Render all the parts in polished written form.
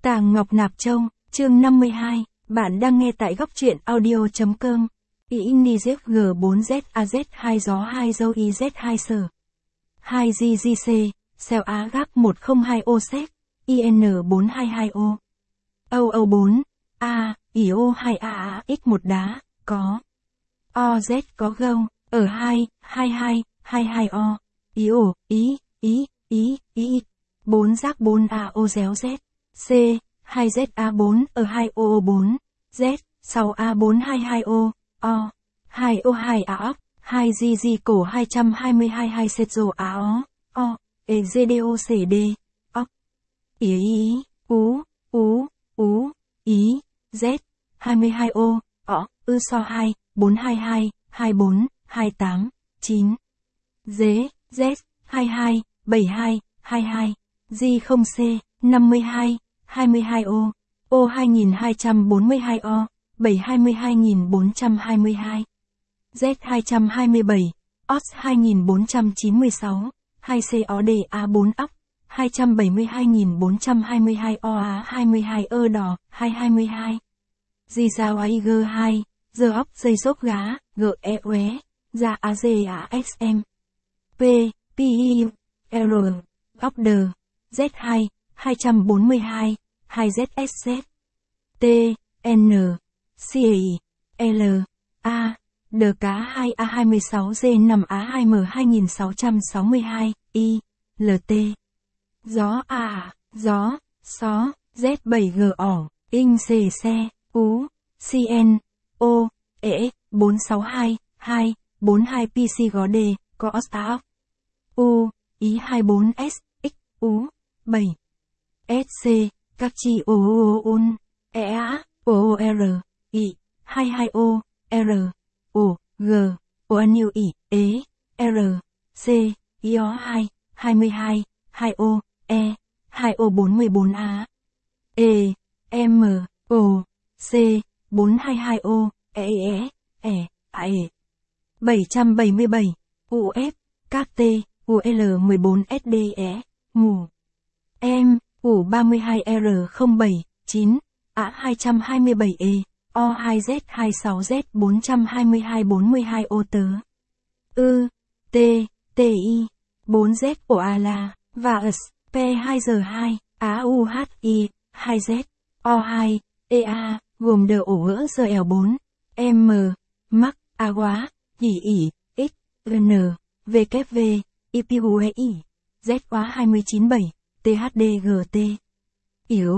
Tàng Ngọc Nạp Trông, chương 52, bạn đang nghe tại góc truyện audio.com. INIZ G4ZAZ2 gió 2 dâu IZ2 sở 2GGC, xeo Á gác 102O sec, IN422O. OO4, A, IO2AA X1 đá, có. OZ có gông, ở 2, 22, 22O, IO, ý. 4 giác 4AO déo Z, C, 2ZA4 ở 2OO4, Z, 6A422O, O, 2O2A óc, 2GG cổ 222 2 Setzo AO, O, EGDOCD, óc. Ý, ý, Z, 22O, O, so 2, 422, 24, 28, 9. Z, 22, 72, 22, G0C, 52, 22O, O 2242O, 722422. Z 227, OS 2496, 2COD A4 óc, 272.422 OA 22 ơ đỏ, 222. G sao IG2, giờ óc dây xốp gá, GE ué, ra AZAXM. P, PI, R, óc đờ, Z2, 242, 2ZSZ. T, N, CI, L, A, đờ cá 2A26G5A2M 2662, I, LT. Gió A, gió, xó, Z7G ỏng, in xề xe, Ú, CN, O, E, 462, 2, 42 PC gó đề, có óc. U, ý 24S, X, Ú, 7. SC, các chi OOON, EA, OOR, I, 22O, R, O, G, ONU I, E, R, C, IO 2, 22, 2O, E, 2O414A, E, M, O, C, 422O, E, 777, UF, các T, UL14SDE, mù. M, U32R07, 9, A227E, O2Z26Z42242O tớ. Ư, T, TI, 4Z của ALA, và US, P2R2, AUHI, 2Z, O2, EA, gồm đờ ổ ngỡ GL4, M, Mắc, A quá, Ỉ, X, N, VKV, IPUEI, Z quá 297, THDGT. Yếu,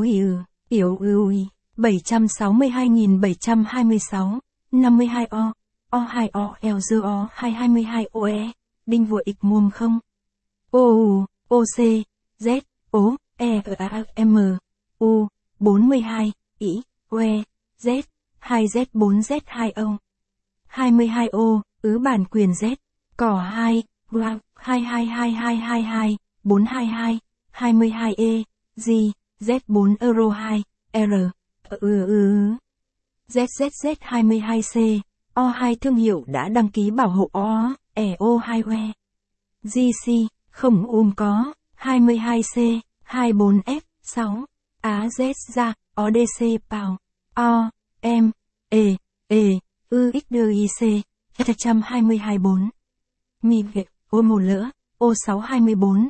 762.726, 52O, O2O LZO 222OE, đinh vội ịch muông không. OU, OC, Z, O, E, M, U, 42, I, UE, Z, 2Z4Z2O. 22O, bản quyền Z, cỏ 2, Wow, 222222, 422, 22E, G, Z4 Euro 2, R, ZZZ22C, O2 thương hiệu đã đăng ký bảo hộ O, EO2E. GC, không có, 22C, 24F, 6, AZ ra, ODC Pào, O, M, E, XDIC, 12224. Mi Việt, ô mồ lỡ, O624,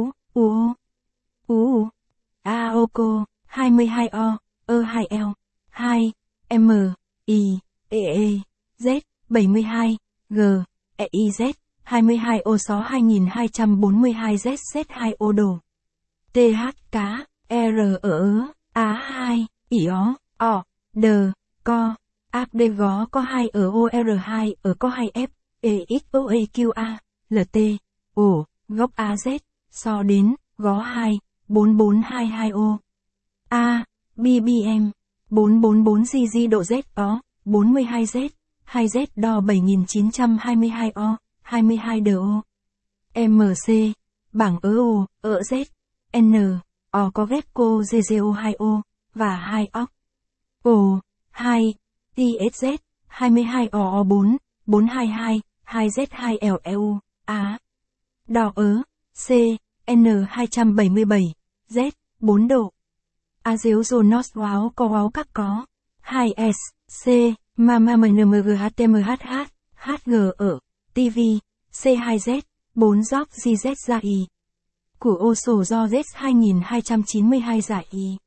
AOCO, 22O, E2L, 2, M, I, Z, 72, G, EIZ, 22O 6 2242 ZZ2O đồ. TH cá, R ở, A2, IO, O, D, Co, APD gó có 2 ở OR2 ở có 2F, EXOEQA, LT, ổ, góc AZ, so đến, gó 2, 4422O. A, BBM, 444GG độ Z ó, 42Z, 2Z đo 7922O, 22DO. MC, bảng O, Z, N, O có ghép cô GGO2O, và 2 óc. O, 2, TSZ, 22OO4, 422, 2Z2LEU, Á. Đỏ C, N277, Z, 4 độ. A diếu dồ nót wow có wow các có. 2S, C, Mama MNMGHTMHH, HG ở, TV, C2Z, 4 Job GZ giả Y. Của ô sổ do Z 2292 giả Y.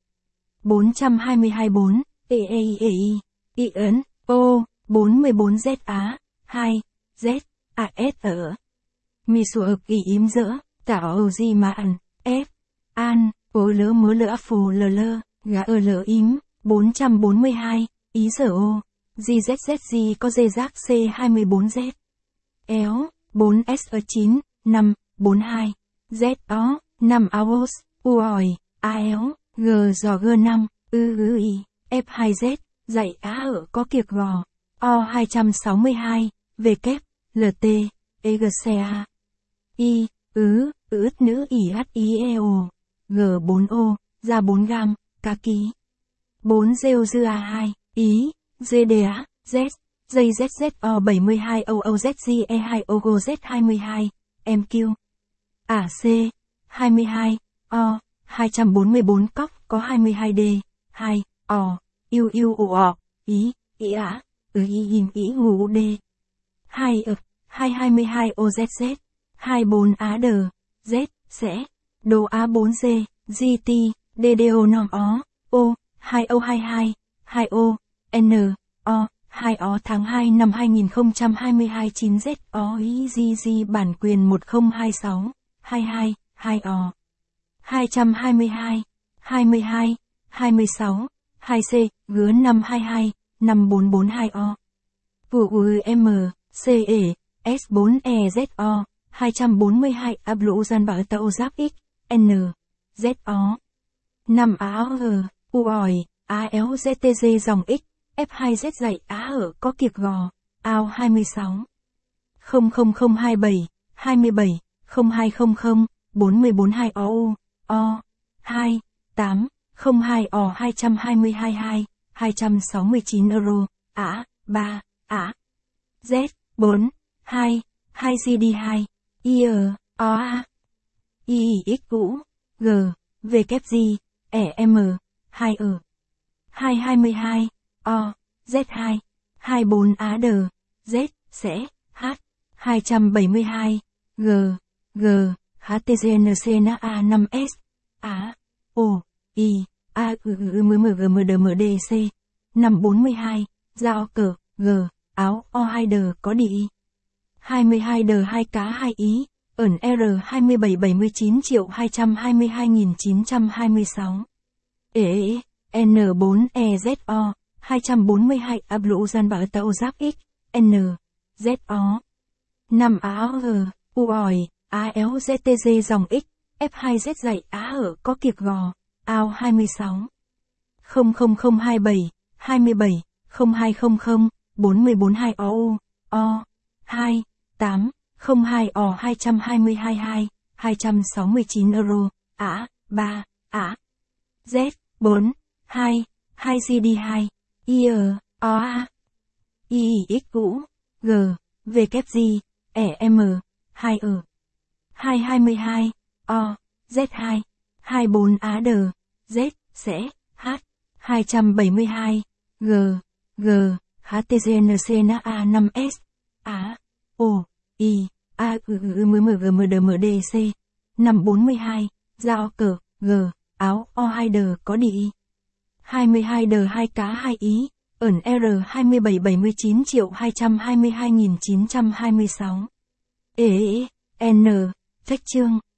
422-4, EEI, Y ấn, O, 414Z Á, 2, Z, AS ở. Mi sủa ực ý im dỡ, tảo ầu gì mà ăn, F, An, ố lỡ mớ lỡ phù lờ lơ, gã lỡ im, 442, ý sở ô, GZZG có dê rác C24Z. Éo, 4S ở 9, 5, 42, Z ó, 5 hours, U ỏi, A éo, G giò G 5, I, F2Z, dạy Á ở có kiệt gò, O 262, V kép, LT, EGCA, I, ướt nữ IHIEO, G4O, ra 4 gam, cá ký. 4 Rêu dư A2, Ý, GDA, Z, dây ZZO 72 OOZGE2 OGZ22, MQ. AC, 22, O, 244 cóc có 22D, 2, O, UUO, Ý, Ý ngủ D. 2 ực, 222 OZZ, 24 Á đờ, Z, sẽ, đồ A4G, GT, DDO nòm ó, O, 2022, 2O, N, O, 2O tháng 2 năm 2022 9Z O IGG bản quyền 1026, 22, 2O. 222, 22, 26, 2C, gứa 522, 5442O. VUM, CE, S4EZO, 242 Ablujan Bảo Tàu Giáp X, N, ZO. 5 áo G, U ỏi, ALZTG dòng X, F2Z dạy Á ở có kiệt gò, ao 26. 00027, 27, 0200, 442 OU, O, 2, 8, 02 O 222 2, 269 euro, Á, 3, Á. Z, 4, 2, 2 GD2, IR, OA, IX cũ, G, VKG, EM, 2 ở. 222, O, Z2, 24 Á đờ, Z, sẽ, H, 272, G, HTGNCNA 5S, Á, O, I, A, MMGMDMDC, 542, Giao cờ, G, áo, O2 đờ có đi. 22 đờ 2 cá 2 ý, ẩn R2779 222.926. N4EZO, 242 Ablujan Bảo Tàu Giáp X, N, ZO. 5 áo G, U ỏi, ALZTG dòng X, F2Z dạy Á ở có kiệt gò, ao 26. 00027, 27, 0200, 4442 OU, O, 2, 8, 02 O 222 2, 269 euro, Á, 3, Á. Z, 4, 2, 2 GD2, IR, OA, IX cũ, G, VKG, EM, 2 ở. 222, O, Z2, 24 Á đờ, Z, sẽ, H, 272, G, HTGNCNA 5S, Á, O, I, A, MMGMDMDC, 542, Giao cờ, G, áo, O2 đờ có đi. 22 đờ 2 cá 2 ý, ẩn R2779 222.926. N, Thách chương.